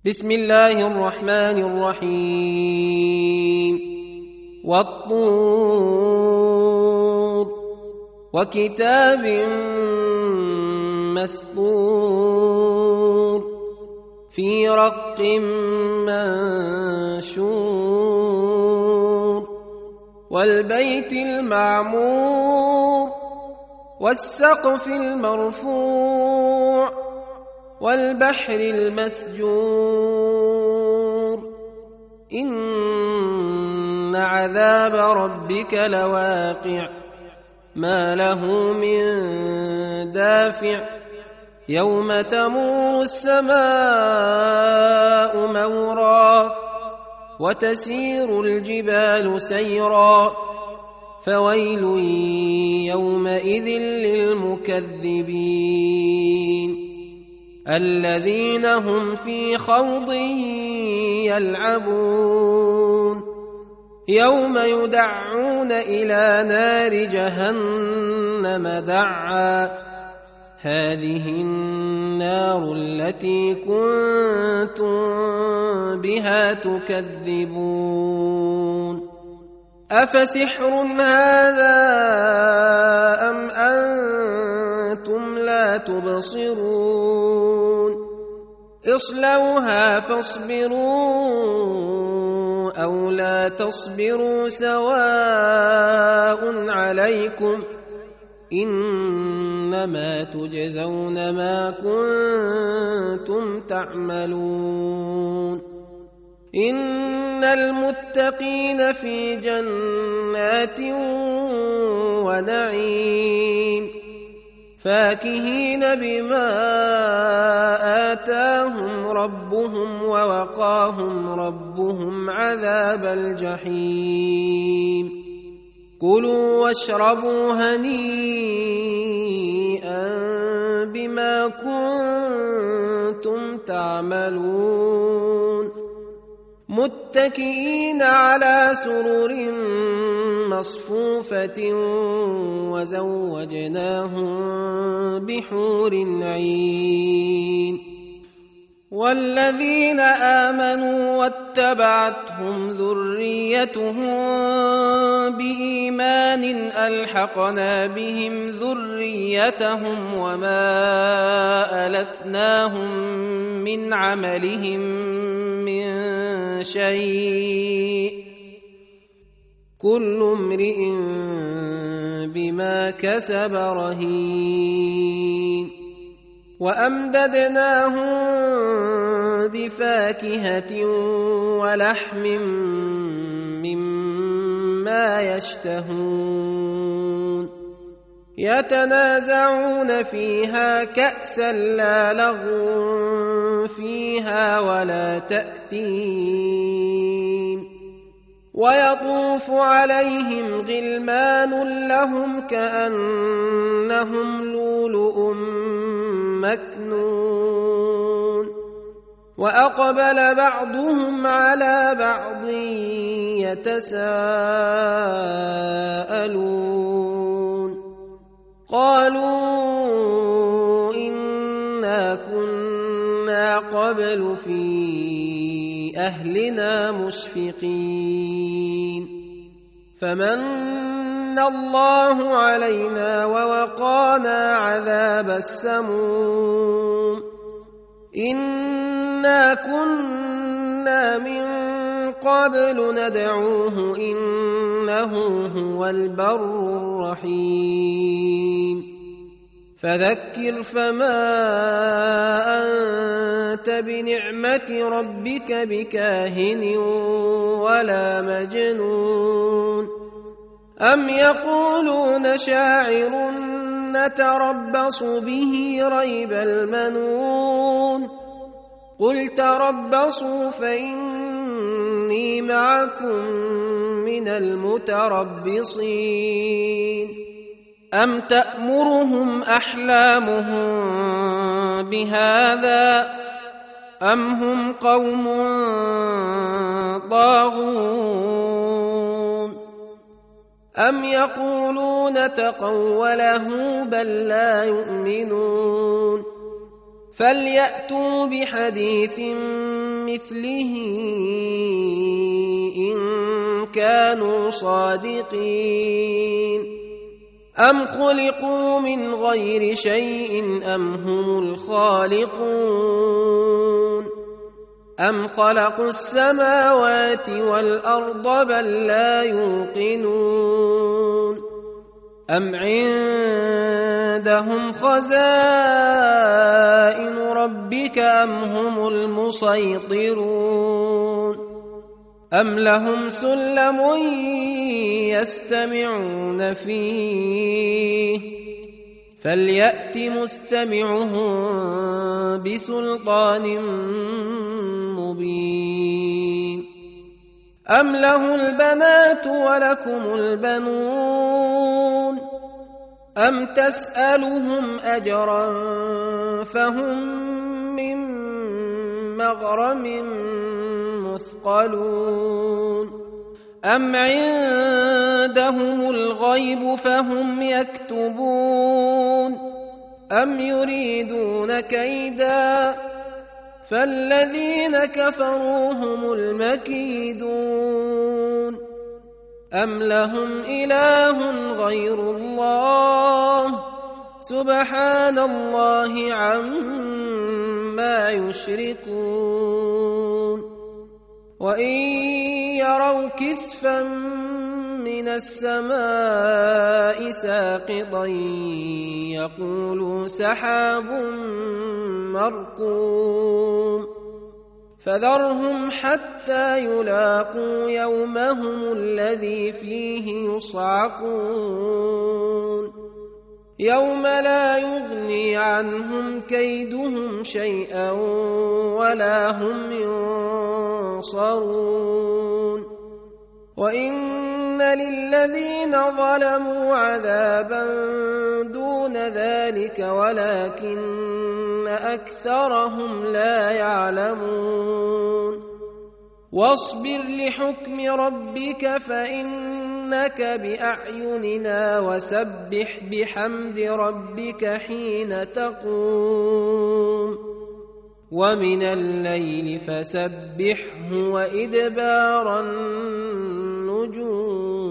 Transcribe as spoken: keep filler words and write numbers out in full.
بسم الله الرحمن الرحيم والطور وكتاب مسطور في رق منشور والبيت المعمور والسقف المرفوع والبحر المسجور إن عذاب ربك لواقع ما له من دافع يوم تمور السماء مورا وتسير الجبال سيرا فويل يومئذ للمكذبين الذين هم في خوض يلعبون يوم يدعون إلى نار جهنم دعا هذه النار التي كنتم بها تكذبون أفسحر هذا أم أنتم لا تبصرون اصلوها فاصبروا أو لا تصبروا سواء عليكم إنما تجزون ما كنتم تعملون إن المتقين في جنات ونعيم فاكهين بما آتاهم ربهم ووقاهم ربهم عذاب الجحيم كلوا واشربوا هنيئا بما كنتم تعملون متكئين على سرر مصفوفة وزوجناهم بحور عين والذين آمنوا واتبعتهم ذريتهم بإيمان ألحقنا بهم ذريتهم وما ألتناهم من عملهم من شيء كل امرئ بما كسب رهين وأمددناهم بفاكهة ولحم مما يشتهون يتنازعون فيها كأسا لا لغو فيها ولا تأثيم ويطوف عليهم غلمان لهم كأنهم لؤلؤ مكنون وأقبل بعضهم على بعض يتساءلون قالوا إنا كنا قبل في أهلنا مشفقين فمن الله علينا ووقانا عذاب السموم إنا كنا من قبل ندعوه إنه هو البر الرحيم فذكر فما أنت بنعمة ربك بكاهن ولا مجنون أم يقولون شاعر نتربص به ريب المنون قل تربصوا فإني معكم من المتربصين أم تأمرهم أحلامهم بهذا أم هم قوم طاغون أم يقولون تقوله بل لا يؤمنون فليأتوا بحديث مثله إن كانوا صادقين أم خلقوا من غير شيء أم هم الخالقون أم خلقوا السماوات والأرض بل لا يوقنون أم عندهم خزائن ربك أم هم المسيطرون أم لهم سلم يستمعون فيه فليأت مستمعهم بسلطان مبين أم له البنات ولكم البنون أم تسألهم أجرا فهم من مغرم مثقلون أم عندهم الغيب فهم يكتبون أم يريدون كيدا فالذين كفروا هم المكيدون أم لهم إله غير الله سبحان الله عما يشركون وإن يروا كسفا من السماء ساقطا يقولوا سحاب مركوم فذرهم حتى يلاقوا يومهم الذي فيه يصعقون يوم لا يغني عنهم كيدهم شيئا ولا هم ينصرون وإن للذين ظلموا عذابا دون ذلك ولكن أكثرهم لا يعلمون واصبر لحكم ربك فإنك بأعيننا وسبح بحمد ربك حين تقوم ومن الليل فسبحه وإدبار النجوم